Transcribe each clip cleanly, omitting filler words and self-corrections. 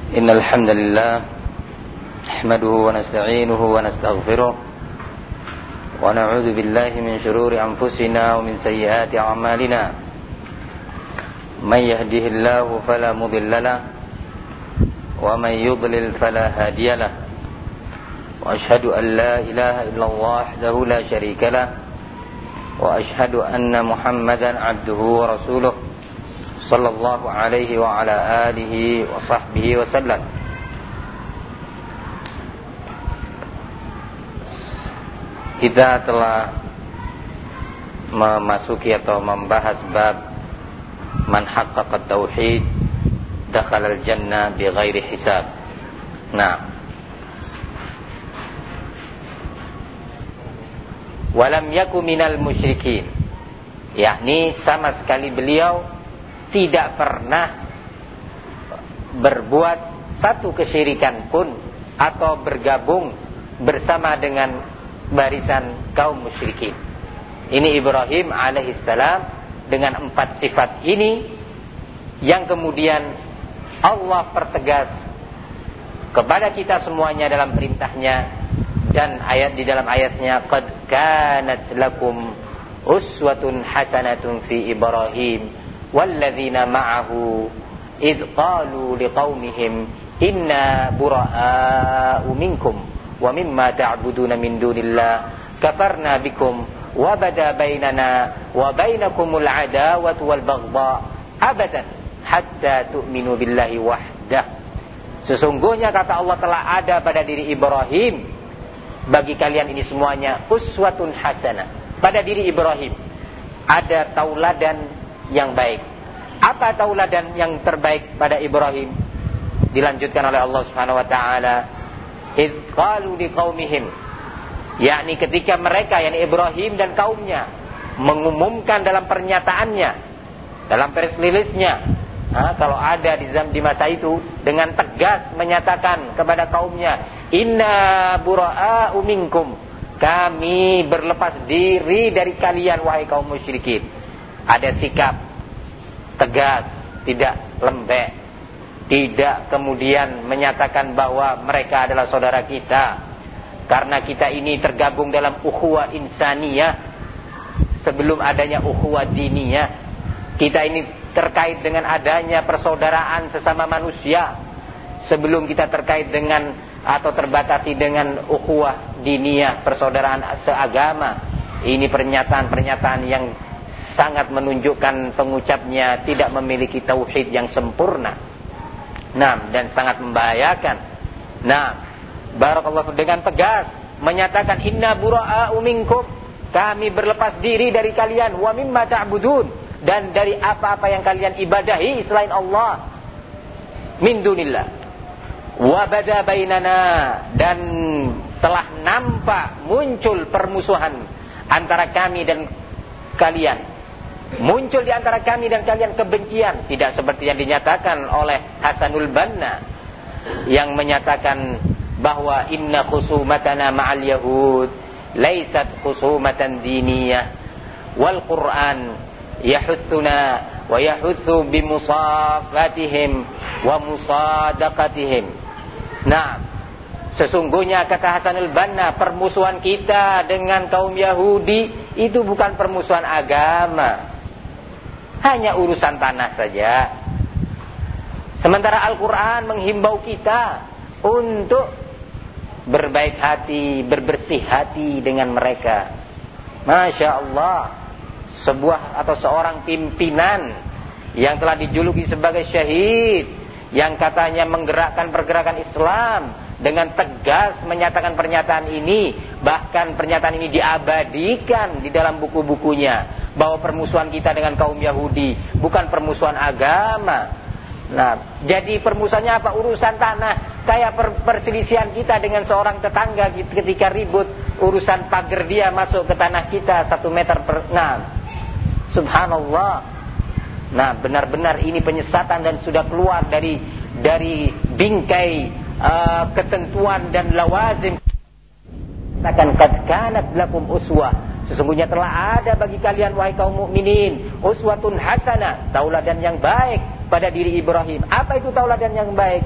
إن الحمد لله نحمده ونستعينه ونستغفره ونعوذ بالله من شرور أنفسنا ومن سيئات أعمالنا من يهده الله فلا مضل له ومن يضلل فلا هادي له وأشهد أن لا إله إلا الله وحده لا شريك له وأشهد أن محمدا عبده ورسوله صلى الله عليه وعلى آله وصحبه وسلم. Kita telah memasuki atau membahas bab man haqqaqa tauhid dakhala al-jannah bighairi hisab. Nah, walam yaku minal musyrikin, yakni sama sekali beliau tidak pernah berbuat satu kesyirikan pun atau bergabung bersama dengan barisan kaum musyrikin. Ini Ibrahim alaihissalam dengan 4 sifat ini yang kemudian Allah pertegas kepada kita semuanya dalam perintahnya dan di dalam ayatnya, qad kanat lakum uswatun hasanatun fi Ibrahim walladzina ma'ahu idh qalu liqaumihim inna bura'a'u minkum wa mimma ta'buduna min dunillah kafarna bikum wa bada bainana wa bainakumul adawatu wal baghdha abadan hatta tu'minu billahi wahdah. Sesungguhnya kata Allah telah ada pada diri Ibrahim bagi kalian ini semuanya uswatun hasanah. Pada diri Ibrahim ada tauladan yang baik. Apa tauladan yang terbaik pada Ibrahim? Dilanjutkan oleh Allah Subhanahu wa taala, idz qalu liqaumihim, yakni ketika mereka, yakni Ibrahim dan kaumnya, mengumumkan dalam pernyataannya, dalam press release-nya, kalau ada di masa itu, dengan tegas menyatakan kepada kaumnya, inna bura'a'u minkum, kami berlepas diri dari kalian wahai kaum musyrikin. Ada sikap tegas, tidak lembek, tidak kemudian menyatakan bahwa mereka adalah saudara kita, karena kita ini tergabung dalam ukhuwah insaniyah sebelum adanya ukhuwah diniyah. Kita ini terkait dengan adanya persaudaraan sesama manusia sebelum kita terkait dengan atau terbatasi dengan ukhuwah diniyah, persaudaraan seagama. Ini pernyataan-pernyataan yang sangat menunjukkan pengucapnya tidak memiliki tauhid yang sempurna. Nah, dan sangat membahayakan. Nah, barakallahu dengan tegas menyatakan inna bura'a'u minkum, kami berlepas diri dari kalian, wa mimma ta'budun, dan dari apa-apa yang kalian ibadahi selain Allah, min dunillah. Wa bada bainana, dan telah nampak muncul permusuhan antara kami dan kalian. Muncul di antara kami dan kalian kebencian, tidak seperti yang dinyatakan oleh Hasanul Banna yang menyatakan bahwa inna khusumatana ma'al yahud laysat khusumatan diniyah wal Qur'an yahuthuna wa yahuthu bimusafatihim wa musadaqatihim. Nah, sesungguhnya kata Hasanul Banna, permusuhan kita dengan kaum Yahudi itu bukan permusuhan agama, hanya urusan tanah saja. Sementara Al-Quran menghimbau kita untuk berbaik hati, berbersih hati dengan mereka. Masya Allah, seorang pimpinan yang telah dijuluki sebagai syahid, yang katanya menggerakkan pergerakan Islam, dengan tegas menyatakan pernyataan ini. Bahkan pernyataan ini diabadikan di dalam buku-bukunya, bahwa permusuhan kita dengan kaum Yahudi bukan permusuhan agama. Nah, jadi permusuhannya apa? Urusan tanah. Kayak perselisihan kita dengan seorang tetangga ketika ribut urusan pagar dia masuk ke tanah kita 1 meter per. Nah, subhanallah. Nah, benar-benar ini penyesatan dan sudah keluar dari bingkai ketentuan dan lawazim. Katakan qad kanat lakum uswah, sesungguhnya telah ada bagi kalian wahai kaum mukminin uswatun hasanah, tauladan yang baik pada diri Ibrahim. Apa itu tauladan yang baik?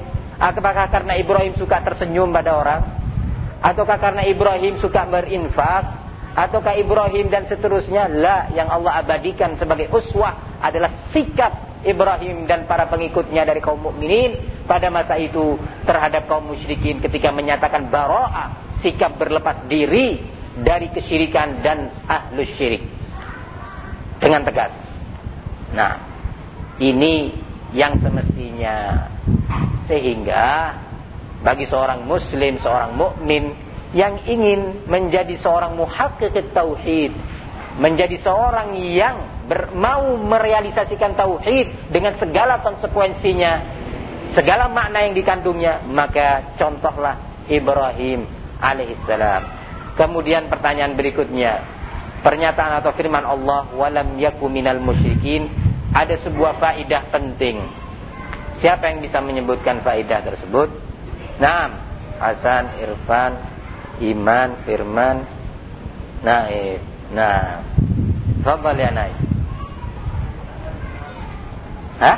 Apakah karena Ibrahim suka tersenyum pada orang? Ataukah karena Ibrahim suka berinfak? Ataukah Ibrahim dan seterusnya? La, yang Allah abadikan sebagai uswah adalah sikap Ibrahim dan para pengikutnya dari kaum mukminin pada masa itu terhadap kaum musyrikin ketika menyatakan bara'ah, sikap berlepas diri dari kesyirikan dan ahlus syirik dengan tegas. Nah, ini yang semestinya, sehingga bagi seorang muslim, seorang mukmin yang ingin menjadi seorang muhaqqiq tauhid, menjadi seorang yang mau merealisasikan tauhid dengan segala konsekuensinya, segala makna yang dikandungnya, maka contohlah Ibrahim alaihissalam. Kemudian pertanyaan berikutnya, pernyataan atau firman Allah, walam yaku minal musyrikin, ada sebuah faedah penting. Siapa yang bisa menyebutkan faedah tersebut? Naam, Hasan, Irfan, Iman, Firman, Naif. Nah, tafadhal ya Naif. Hah?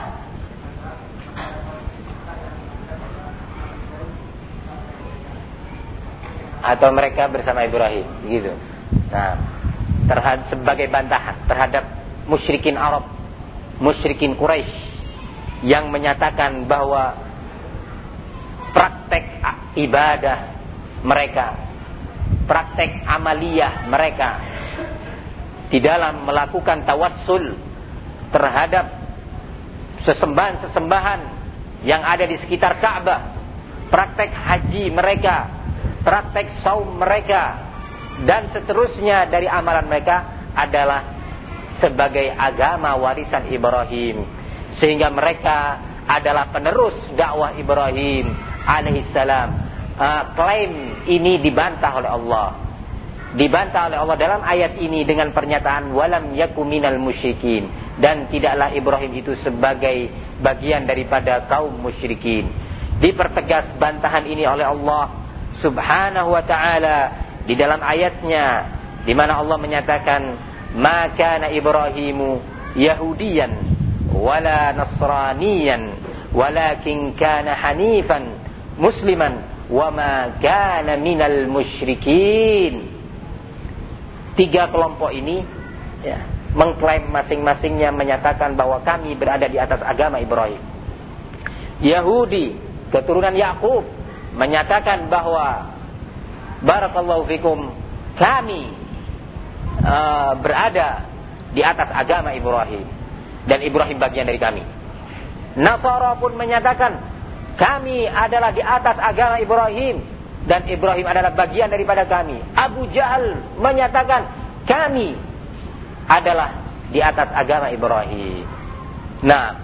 Atau mereka bersama Ibrahim, gitu. Nah, sebagai bantahan terhadap musyrikin Arab, musyrikin Quraisy yang menyatakan bahwa praktek ibadah mereka, praktek amaliyah mereka di dalam melakukan tawassul terhadap sesembahan-sesembahan yang ada di sekitar Ka'bah, praktek haji mereka, praktek saum mereka, dan seterusnya dari amalan mereka adalah sebagai agama warisan Ibrahim, sehingga mereka adalah penerus dakwah Ibrahim alaihissalam. Klaim ini dibantah oleh Allah, dibantah oleh Allah dalam ayat ini dengan pernyataan walam yaku minal musyrikin, dan tidaklah Ibrahim itu sebagai bagian daripada kaum musyrikin. Dipertegas bantahan ini oleh Allah subhanahu wa ta'ala di dalam ayatnya, di mana Allah menyatakan ma kana Ibrahimu yahudiyan wala nasraniyan walakin kana hanifan musliman wa ma kana minal musyrikin. Tiga kelompok ini ya, mengklaim masing-masingnya menyatakan bahwa kami berada di atas agama Ibrahim. Yahudi keturunan Yakub menyatakan bahwa barakallahu fikum, kami berada di atas agama Ibrahim dan Ibrahim bagian dari kami. Nasara pun menyatakan kami adalah di atas agama Ibrahim dan Ibrahim adalah bagian daripada kami. Abu Jahal menyatakan kami adalah di atas agama Ibrahim. Nah,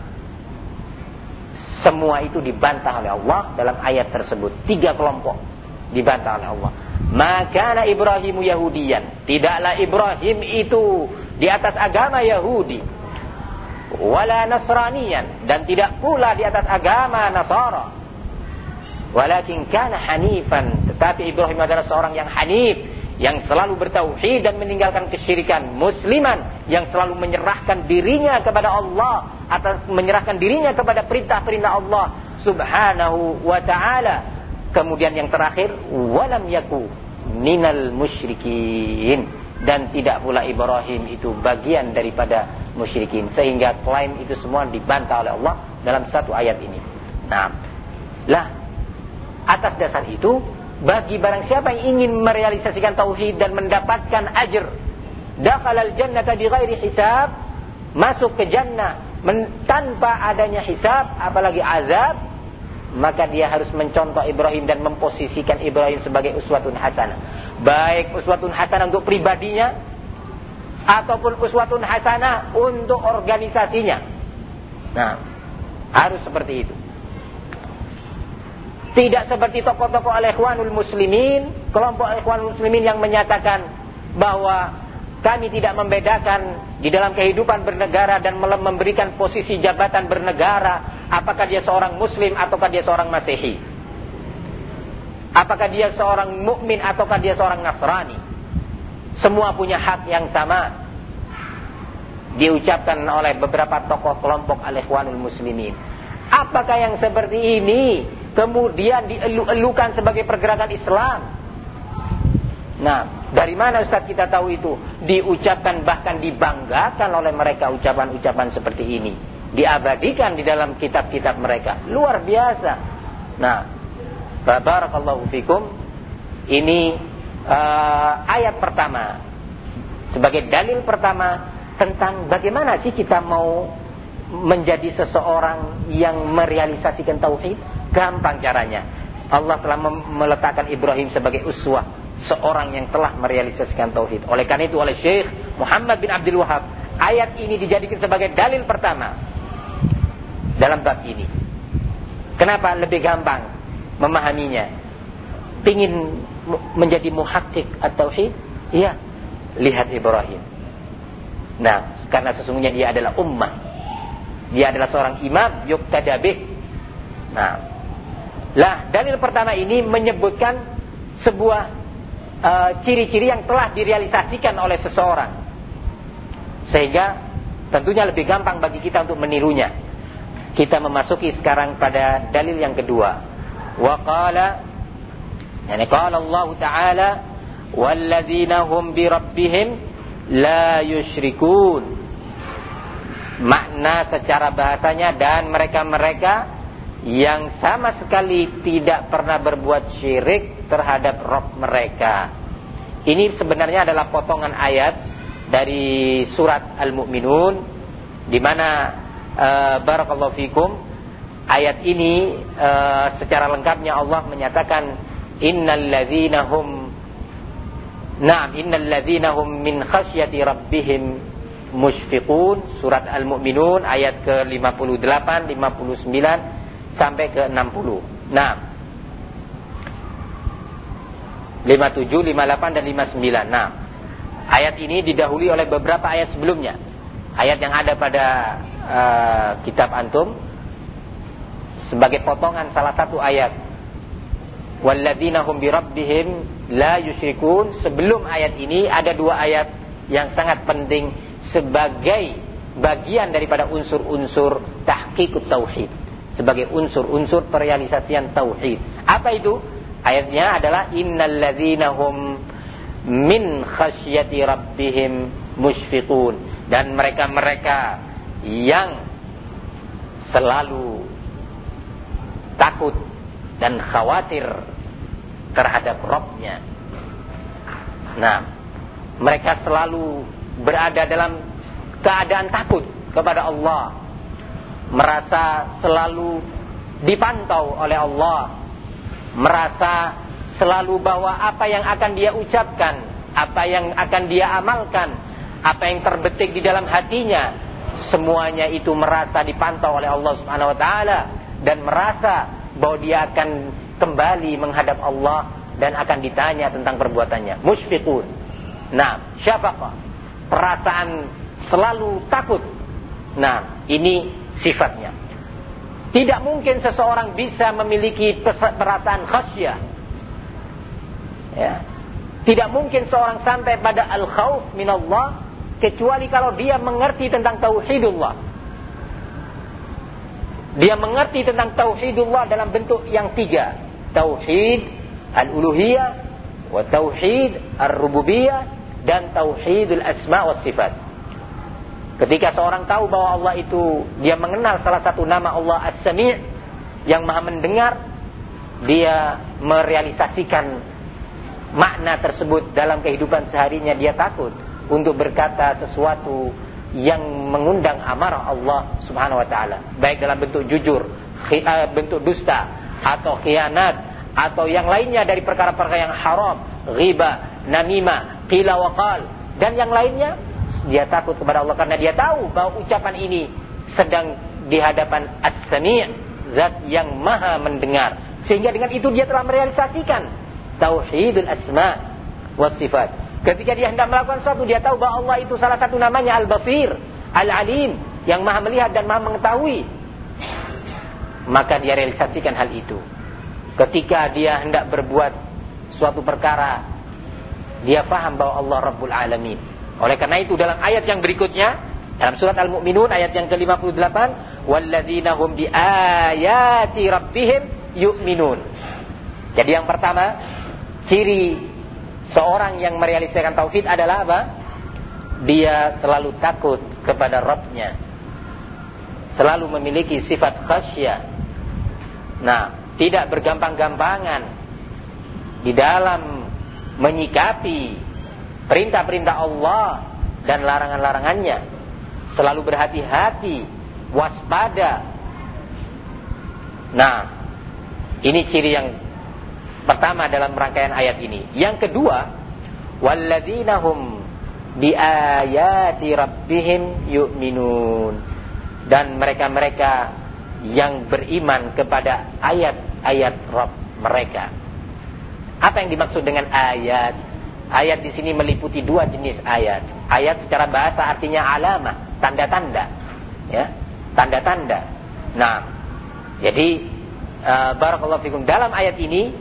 semua itu dibantah oleh Allah dalam ayat tersebut. Tiga kelompok dibantah oleh Allah. Maka Ibrahimu Yahudiyan, tidaklah Ibrahim itu di atas agama Yahudi. Wala Nasraniyan, dan tidak pula di atas agama Nasara. Walakin kana hanifan, tetapi Ibrahim adalah seorang yang hanif, yang selalu bertauhid dan meninggalkan kesyirikan. Musliman, yang selalu menyerahkan dirinya kepada Allah, atau menyerahkan dirinya kepada perintah-perintah Allah subhanahu wa ta'ala. Kemudian yang terakhir, walam yaku minal musyrikin, dan tidak pula Ibrahim itu bagian daripada musyrikin. Sehingga klaim itu semua dibantah oleh Allah dalam satu ayat ini. Nah, lah atas dasar itu, bagi barang siapa yang ingin merealisasikan tauhid dan mendapatkan ajr, dakhalal jannata bighairi hisab, masuk ke jannah tanpa adanya hisab apalagi azab, maka dia harus mencontoh Ibrahim dan memposisikan Ibrahim sebagai uswatun hasanah. Baik uswatun hasanah untuk pribadinya ataupun uswatun hasanah untuk organisasinya. Nah, harus seperti itu. Tidak seperti tokoh-tokoh al-ikhwanul muslimin, kelompok ikhwanul muslimin yang menyatakan bahwa kami tidak membedakan di dalam kehidupan bernegara dan memberikan posisi jabatan bernegara, apakah dia seorang muslim ataukah dia seorang Masehi, apakah dia seorang mukmin ataukah dia seorang Nasrani. Semua punya hak yang sama, diucapkan oleh beberapa tokoh kelompok al-ikhwanul muslimin. Apakah yang seperti ini kemudian dielu-elukan sebagai pergerakan Islam. Nah, dari mana Ustaz kita tahu itu? Diucapkan, bahkan dibanggakan oleh mereka ucapan-ucapan seperti ini. Diabadikan di dalam kitab-kitab mereka. Luar biasa. Nah, barakallahu fikum. Ini ayat pertama. Sebagai dalil pertama tentang bagaimana sih kita mau menjadi seseorang yang merealisasikan tauhid. Gampang caranya. Allah telah meletakkan Ibrahim sebagai uswah, seorang yang telah merealisasikan tauhid. Oleh karena itu oleh Syekh Muhammad bin Abdul Wahab, ayat ini dijadikan sebagai dalil pertama dalam bab ini. Kenapa? Lebih gampang memahaminya. Pingin menjadi muhakkik at-tauhid? Iya, lihat Ibrahim. Nah, karena sesungguhnya dia adalah ummah. Dia adalah seorang imam yuqtada bih. Nah, dalil pertama ini menyebutkan sebuah ciri-ciri yang telah direalisasikan oleh seseorang, sehingga tentunya lebih gampang bagi kita untuk menirunya. Kita memasuki sekarang pada dalil yang kedua. Wa qala, yani qala Allah Ta'ala, walladzina hum bi rabbihim la yusyrikun. Makna secara bahasanya, dan mereka-mereka yang sama sekali tidak pernah berbuat syirik terhadap Rabb mereka. Ini sebenarnya adalah potongan ayat dari surat Al-Mu'minun, di mana barakallahu fikum, ayat ini secara lengkapnya Allah menyatakan innal ladzina hum min khasyati rabbihim musyfiqun. Surat Al-Mu'minun ayat ke-58, 59 sampai ke 60. Nah, 57, 58 dan 59. Nah, ayat ini didahului oleh beberapa ayat sebelumnya. Ayat yang ada pada kitab antum sebagai potongan salah satu ayat. Walladzina hum bi rabbihim la yusyrikun. Sebelum ayat ini ada dua ayat yang sangat penting sebagai bagian daripada unsur-unsur tahqiqut tauhid, sebagai unsur-unsur perealisasian tauhid. Apa itu? Ayatnya adalah innal ladzina hum min khasyati rabbihim musyfiqun. Dan mereka-mereka yang selalu takut dan khawatir terhadap Rabb-nya. Nah, mereka selalu berada dalam keadaan takut kepada Allah, merasa selalu dipantau oleh Allah, merasa selalu bahwa apa yang akan dia ucapkan, apa yang akan dia amalkan, apa yang terbetik di dalam hatinya, semuanya itu merasa dipantau oleh Allah Subhanahu wa taala, dan merasa bahwa dia akan kembali menghadap Allah dan akan ditanya tentang perbuatannya. Musyfiqun. Nah, syafaqah, perasaan selalu takut. Nah, ini sifatnya. Tidak mungkin seseorang bisa memiliki perasaan khasyah. Ya. Tidak mungkin seorang sampai pada al-khauf minallah kecuali kalau dia mengerti tentang tauhidullah. Dia mengerti tentang tauhidullah dalam bentuk yang tiga. Tauhid al-uluhiyah, wa tauhid ar-rububiyah, dan tauhidul asma wa sifat. Ketika seorang tahu bahwa Allah itu, dia mengenal salah satu nama Allah As-Sami', yang maha mendengar, dia merealisasikan makna tersebut dalam kehidupan seharinya. Dia takut untuk berkata sesuatu yang mengundang amarah Allah Subhanahu wa taala, baik dalam bentuk jujur, bentuk dusta, atau khianat, atau yang lainnya dari perkara-perkara yang haram, ghibah, namimah, qila wa qal, dan yang lainnya. Dia takut kepada Allah karena dia tahu bahwa ucapan ini sedang di hadapan As-Sami', zat yang maha mendengar. Sehingga dengan itu dia telah merealisasikan tauhidul asma wa sifat. Ketika dia hendak melakukan sesuatu, dia tahu bahwa Allah itu salah satu namanya Al-Basir, Al-Alim, yang maha melihat dan maha mengetahui. Maka dia realisasikan hal itu. Ketika dia hendak berbuat suatu perkara, dia faham bahwa Allah Rabbul Alamin. Oleh karena itu dalam ayat yang berikutnya, dalam surat Al-Mu'minun ayat yang ke-58, walladzina hum bi ayati rabbihim yu'minun. Jadi yang pertama, ciri seorang yang merealisasikan tauhid adalah apa? Dia selalu takut kepada Rabb-nya, selalu memiliki sifat khasyah. Nah, tidak bergampang-gampangan di dalam menyikapi perintah-perintah Allah dan larangan-larangannya. Selalu berhati-hati, waspada. Nah, ini ciri yang pertama dalam rangkaian ayat ini. Yang kedua, walladzina hum biayati rabbihim yu'minun. Dan mereka-mereka yang beriman kepada ayat-ayat Rabb mereka. Apa yang dimaksud dengan ayat? Ayat di sini meliputi dua jenis ayat. Ayat secara bahasa artinya alamah, tanda-tanda, ya, tanda-tanda. Nah, jadi barakallahu fikum, dalam ayat ini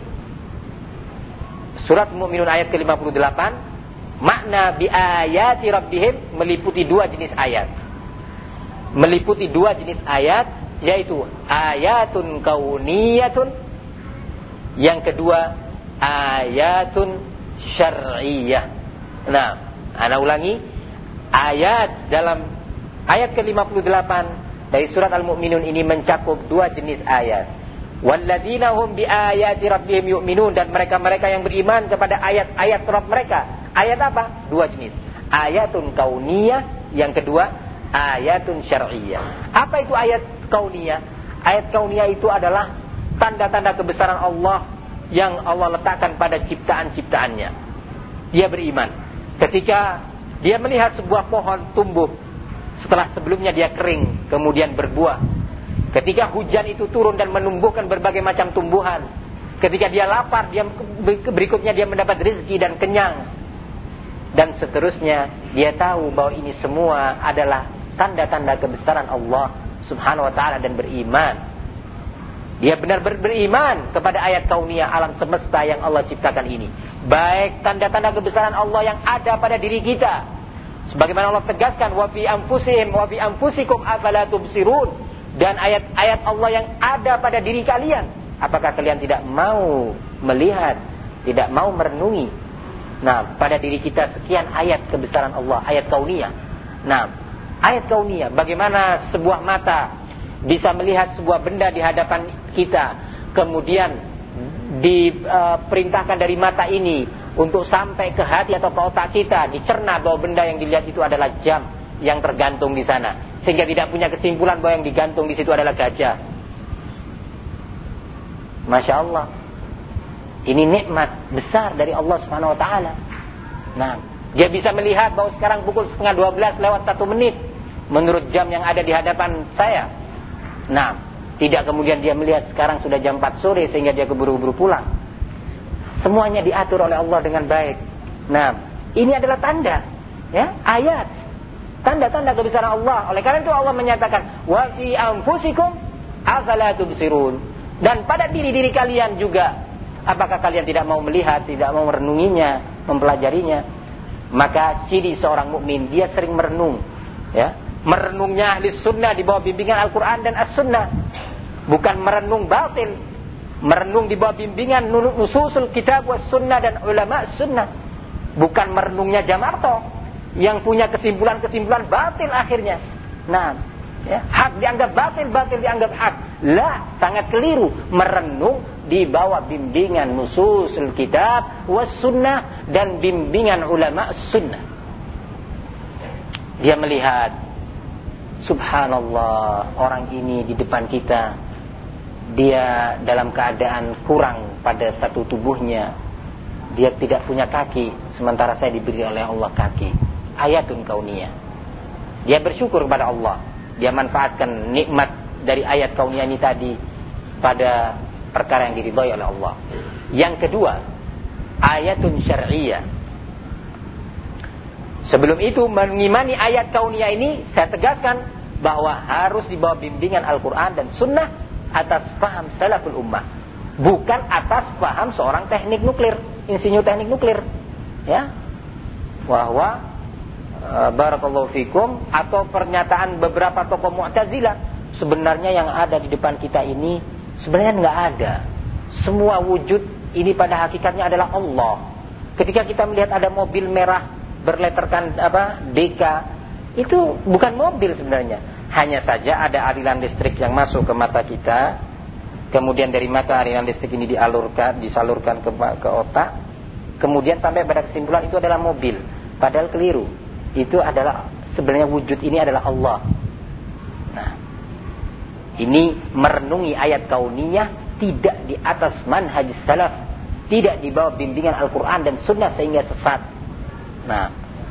surat Mu'minun ayat ke-58, makna bi ayati rabbihim meliputi dua jenis ayat. Meliputi dua jenis ayat, yaitu ayatun kauniyatun, yang kedua ayatun syar'iyyah. Nah, ana ulangi, ayat dalam ayat ke-58 dari surat Al-Mu'minun ini mencakup dua jenis ayat. Walladzina hum biayati rabbihim yu'minun, dan mereka-mereka yang beriman kepada ayat-ayat Rabb mereka. Ayat apa? Dua jenis. Ayatun kauniyah, yang kedua ayatun syar'iyyah. Apa itu ayat kauniyah? Ayat kauniyah itu adalah tanda-tanda kebesaran Allah yang Allah letakkan pada ciptaan-ciptaannya. Dia beriman ketika dia melihat sebuah pohon tumbuh setelah sebelumnya dia kering kemudian berbuah. Ketika hujan itu turun dan menumbuhkan berbagai macam tumbuhan. Ketika dia lapar, berikutnya dia mendapat rezeki dan kenyang. Dan seterusnya, dia tahu bahwa ini semua adalah tanda-tanda kebesaran Allah Subhanahu wa ta'ala dan beriman. Dia benar-benar beriman kepada ayat kauniyah alam semesta yang Allah ciptakan ini. Baik tanda-tanda kebesaran Allah yang ada pada diri kita. Sebagaimana Allah tegaskan, wa fi anfusihim wa fi anfusikum afala tubsirun. Dan ayat-ayat Allah yang ada pada diri kalian. Apakah kalian tidak mau melihat, tidak mau merenungi? Nah, pada diri kita sekian ayat kebesaran Allah, ayat kauniyah. Nah, ayat kauniyah, bagaimana sebuah mata bisa melihat sebuah benda di hadapan kita, kemudian diperintahkan dari mata ini untuk sampai ke hati atau ke otak kita, dicerna bahwa benda yang dilihat itu adalah jam yang tergantung di sana, sehingga tidak punya kesimpulan bahwa yang digantung di situ adalah gajah. Masya Allah, ini nikmat besar dari Allah Subhanahu Wa Taala. Nah, dia bisa melihat bahwa sekarang pukul 11:30 lewat 1 menit menurut jam yang ada di hadapan saya. Nah, tidak kemudian dia melihat sekarang sudah jam 4 sore sehingga dia keburu-buru pulang. Semuanya diatur oleh Allah dengan baik. Nah, ini adalah tanda, ya, ayat, tanda-tanda kebesaran Allah. Oleh karena itu Allah menyatakan, wa fi anfusikum afala tubsirun. Dan pada diri-diri kalian juga, apakah kalian tidak mau melihat, tidak mau merenunginya, mempelajarinya? Maka ciri seorang mukmin, dia sering merenung, ya. Merenungnya ahli sunnah di bawah bimbingan Al-Quran dan As-Sunnah. Bukan merenung batil. Merenung di bawah bimbingan nususul kitab was sunnah dan ulama sunnah. Bukan merenungnya Jamarto yang punya kesimpulan-kesimpulan batil akhirnya. Nah, ya, hak dianggap batil, batil dianggap hak. Lah, sangat keliru. Merenung di bawah bimbingan nususul kitab was sunnah dan bimbingan ulama sunnah. Dia melihat, subhanallah, orang ini di depan kita, dia dalam keadaan kurang pada satu tubuhnya. Dia tidak punya kaki, sementara saya diberi oleh Allah kaki. Ayatun kauniyah. Dia bersyukur kepada Allah. Dia manfaatkan nikmat dari ayat kauniyah ini tadi pada perkara yang diridhai oleh Allah. Yang kedua, ayatun syar'iyyah. Sebelum itu mengimani ayat kauniyah ini, saya tegaskan bahwa harus dibawa bimbingan Al-Quran dan Sunnah atas paham salaful ummah, bukan atas paham seorang teknik nuklir, insinyur teknik nuklir, ya, bahwa barakallahu fikum, atau pernyataan beberapa tokoh Mu'tazilah. Sebenarnya yang ada di depan kita ini Sebenarnya enggak ada. Semua wujud ini pada hakikatnya adalah Allah. Ketika kita melihat ada mobil merah berletterkan DK, itu bukan mobil sebenarnya. Hanya saja ada aliran listrik yang masuk ke mata kita. Kemudian dari mata aliran listrik ini disalurkan ke otak. Kemudian sampai pada kesimpulan itu adalah mobil. Padahal keliru. Itu adalah sebenarnya wujud ini adalah Allah. Nah, ini merenungi ayat kauniyah tidak di atas manhaj salaf, tidak di bawah bimbingan Al-Quran dan Sunnah sehingga sesat. Nah,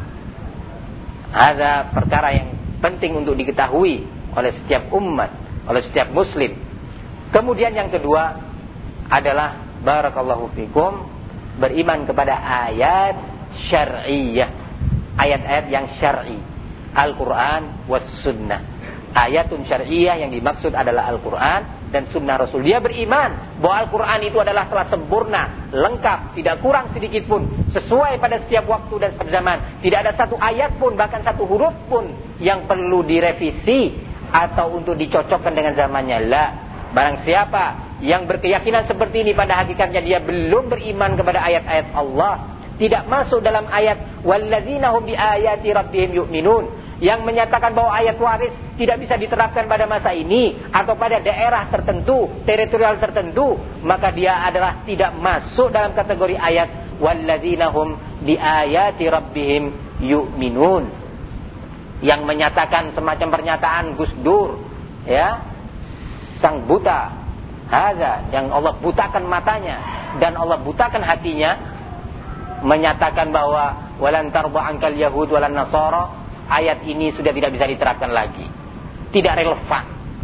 ada perkara yang penting untuk diketahui oleh setiap umat, oleh setiap muslim. Kemudian yang kedua adalah barakallahu fikum, beriman kepada ayat syar'iyyah, ayat-ayat yang syar'i, Al-Quran was Sunnah. Ayatun syar'iyyah yang dimaksud adalah Al-Quran dan Sunnah Rasul. Dia beriman bahwa Al-Quran itu adalah telah sempurna, lengkap, tidak kurang sedikit pun, sesuai pada setiap waktu dan setiap zaman. Tidak ada satu ayat pun, bahkan satu huruf pun yang perlu direvisi atau untuk dicocokkan dengan zamannya. La. Barang siapa yang berkeyakinan seperti ini, pada hakikatnya dia belum beriman kepada ayat-ayat Allah. Tidak masuk dalam ayat walladzina hum biayati rabbihim yu'minun, yang menyatakan bahwa ayat waris tidak bisa diterapkan pada masa ini atau pada daerah tertentu, teritorial tertentu, maka dia adalah tidak masuk dalam kategori ayat walladzina hum biayati rabbihim yu'minun, yang menyatakan semacam pernyataan Gus Dur, ya, sang buta, hadza, yang Allah butakan matanya dan Allah butakan hatinya, menyatakan bahwa walan tarda ankal yahud walan nasara, ayat ini sudah tidak bisa diterapkan lagi, tidak relevan.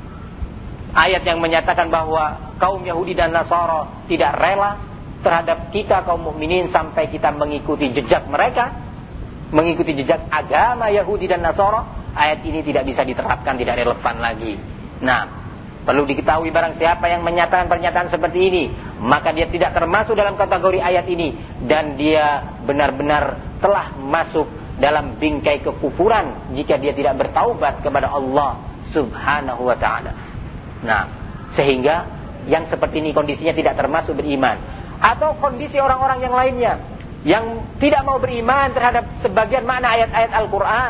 Ayat yang menyatakan bahwa kaum Yahudi dan Nasara tidak rela terhadap kita kaum mukminin sampai kita mengikuti jejak mereka, mengikuti jejak agama Yahudi dan Nasara, ayat ini tidak bisa diterapkan, tidak relevan lagi. Nah, perlu diketahui barang siapa yang menyatakan pernyataan seperti ini, maka dia tidak termasuk dalam kategori ayat ini, dan dia benar-benar telah masuk dalam bingkai kekufuran jika dia tidak bertaubat kepada Allah Subhanahu wa ta'ala. Nah, sehingga yang seperti ini kondisinya tidak termasuk beriman. Atau kondisi orang-orang yang lainnya yang tidak mau beriman terhadap sebagian makna ayat-ayat Al-Quran,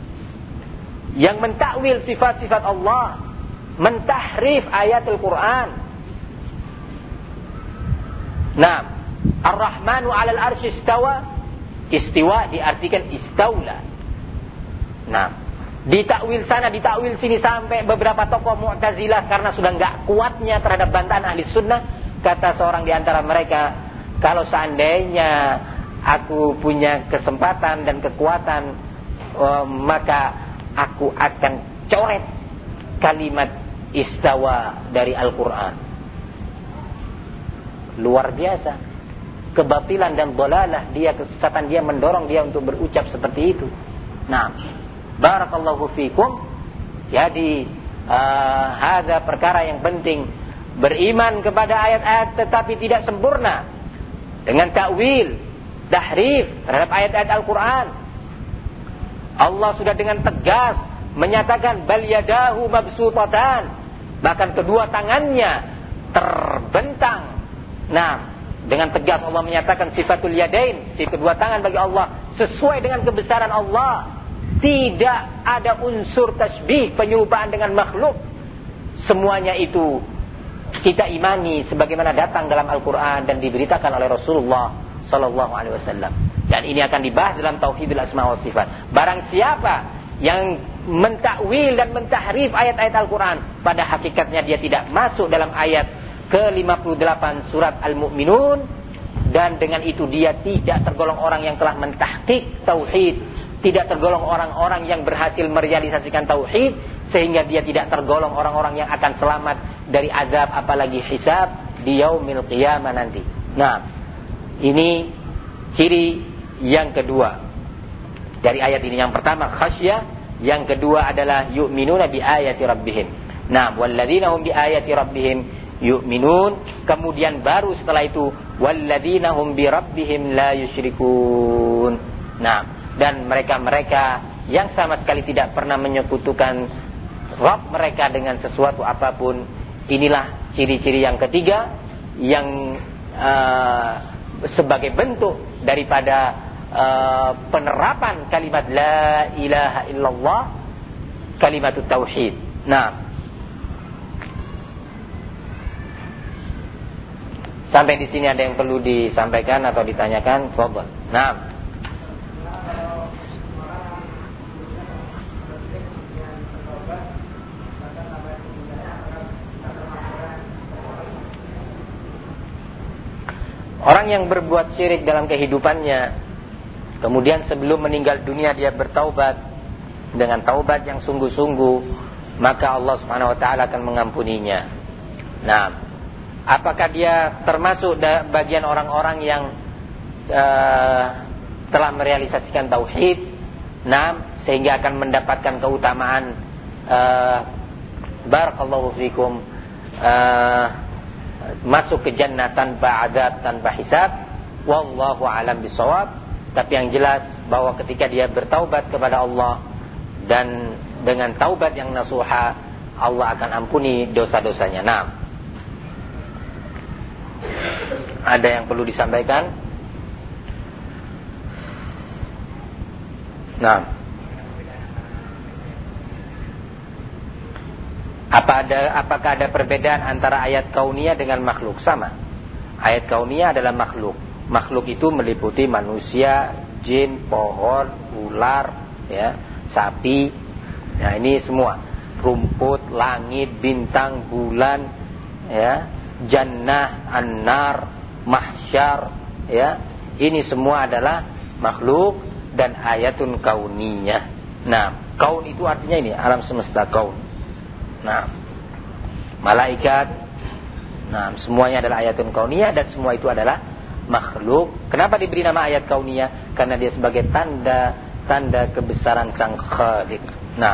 yang mentakwil sifat-sifat Allah, mentahrif ayat Al-Quran. Nah, Ar-Rahmanu 'alal 'arsy istawa, istiwa diartikan istaula. Nah, ditakwil sana, ditakwil sini, sampai beberapa tokoh Mu'tazilah karena sudah enggak kuatnya terhadap bantahan ahli sunnah, kata seorang di antara mereka, kalau seandainya aku punya kesempatan dan kekuatan, maka aku akan coret kalimat istawa dari Al-Quran. Luar biasa. Kebatilan dan dolalah dia, kesesatan dia mendorong dia untuk berucap seperti itu. Nah, barakallahu fikum. Jadi ada perkara yang penting, beriman kepada ayat-ayat tetapi tidak sempurna dengan takwil, tahrif terhadap ayat-ayat Al-Quran. Allah sudah dengan tegas menyatakan bal yadahu mabsutatan, bahkan kedua tangannya terbentang. Nah, dengan tegas Allah menyatakan sifatul yadain, si kedua tangan bagi Allah sesuai dengan kebesaran Allah. Tidak ada unsur tasbih, penyerupaan dengan makhluk. Semuanya itu kita imani sebagaimana datang dalam Al-Quran dan diberitakan oleh Rasulullah Sallallahu Alaihi Wasallam. Dan ini akan dibahas dalam Tauhidul Asma wa Sifat. Barang siapa yang mentakwil dan mentahrif ayat-ayat Al-Quran, pada hakikatnya dia tidak masuk dalam ayat ke-58 surat Al-Mu'minun, dan dengan itu dia tidak tergolong orang yang telah mentahqiq tauhid, tidak tergolong orang-orang yang berhasil merealisasikan tauhid, sehingga dia tidak tergolong orang-orang yang akan selamat dari azab apalagi hisab di yaumil qiyamah nanti. Nah, ini ciri yang kedua dari ayat ini. Yang pertama khasyah, yang kedua adalah yu'minuna bi ayati rabbihim. Nah, walladzina hum bi ayati rabbihim yu'minun, kemudian baru setelah itu walladzina hum bi rabbihim la yusyrikun. Nah, dan mereka-mereka yang sama sekali tidak pernah menyekutukan Rabb mereka dengan sesuatu apapun. Inilah ciri-ciri yang ketiga yang sebagai bentuk daripada penerapan kalimat la ilaha illallah, kalimat tauhid. Nah, sampai di sini ada yang perlu disampaikan atau ditanyakan? Fadhal. Nah. Orang yang berbuat syirik dalam kehidupannya, kemudian sebelum meninggal dunia dia bertaubat dengan taubat yang sungguh-sungguh, maka Allah Subhanahu wa taala akan mengampuninya. Nah, apakah dia termasuk bagian orang-orang yang telah merealisasikan tauhid? Nah, sehingga akan mendapatkan keutamaan barakallahu fikum, masuk ke jannah tanpa azab, tanpa hisab. Wallahu alam bisawab. Tapi yang jelas bahwa ketika dia bertaubat kepada Allah dan dengan taubat yang nasuha, Allah akan ampuni dosa-dosanya. Nah, ada yang perlu disampaikan? Nah, apakah ada perbedaan antara ayat kauniyah dengan makhluk? Sama. Ayat kauniyah adalah makhluk. Makhluk itu meliputi manusia, jin, pohon, ular, ya, sapi. Nah, ini semua. Rumput, langit, bintang, bulan, ya, jannah, an-nar, mahsyar, ya. Ini semua adalah makhluk dan ayatun kauniyah. Nah, kaun itu artinya ini alam semesta, kaun. Nah, malaikat, nah, semuanya adalah ayatun kauniyah dan semua itu adalah makhluk. Kenapa diberi nama ayat kauniyah? Karena dia sebagai tanda kebesaran Sang Khaliq. Nah,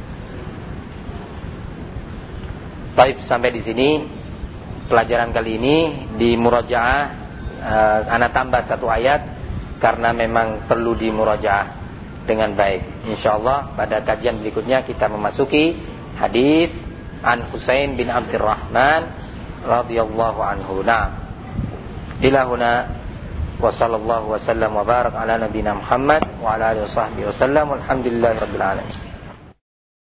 baik, sampai di sini pelajaran kali ini di murajaah. Ana tambah satu ayat karena memang perlu di murajaah dengan baik. Insyaallah pada kajian berikutnya kita memasuki hadis an Husain bin Abdurrahman radhiyallahu anhu. Nah, ila huna wa sallallahu wa sallam wa barak ala nabiyina Muhammad wa ala alihi washabbihi wasallam. Walhamdulillahirabbil alamin.